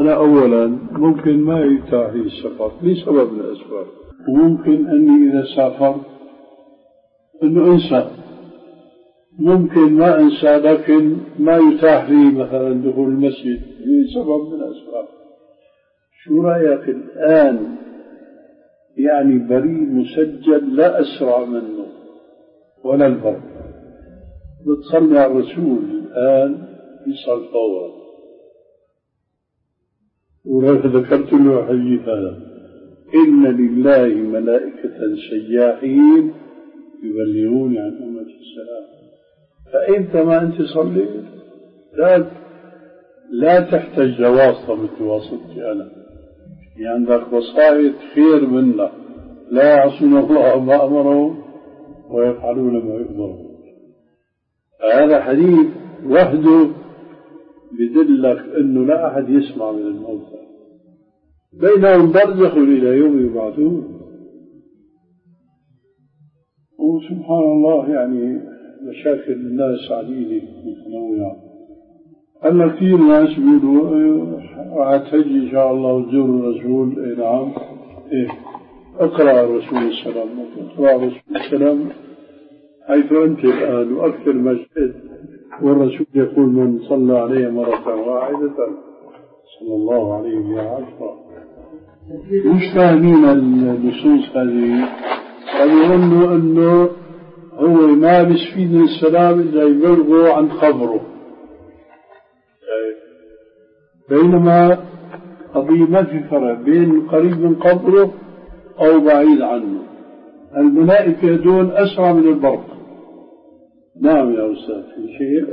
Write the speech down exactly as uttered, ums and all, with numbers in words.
أنا أولا ممكن ما يتاح لي السفر لسبب من الأسباب، وممكن أني إذا سافرت أنه أنسى، ممكن ما أنسى لكن ما يتاح لي مثلا دخول المسجد لسبب من الأسباب. شو رأيك الآن؟ يعني بريد مسجل لا أسرع منه ولا البرد، بتصلي على الرسول الآن يصل فورا. وذكرت له حديث هذا: إن لله ملائكة سياحين يبلغون عن أمة السلام. فأنت ما أنت صليت لا لا تحتاج لواسطة مثل واسطتي أنا، يعني عندك وسائط خير منا، لا يعصون الله ما أمرهم ويفعلون ما يؤمرون. هذا حديث وحده بدلك أنه لا أحد يسمع من الموتى، بينهم برزخ إلى يوم يبعثون. وسبحان الله يعني مشاكل الناس عديدة متنوعة. هلا كثير ناس بيقولوا راح تهجي إن شاء الله وتزور الرسول. إيه نعم، إيه اقرأ الرسول السلام، اقرأ الرسول السلام حيث أنت الآن وأكثر ما شئت. والرسول يقول: من صلى عليه مرة واحدة صلى الله عليه بها عشرة. مش فاهمين النصوص هذه، فبيظنوا أنه هو ما بيستفيد من السلام إلا يبلغوا عن خبره، بينما قضية ما في فرق بين قريب من قبره أو بعيد عنه. الملائكة دون أسرع من البرق. نعم يا أستاذ، في شيء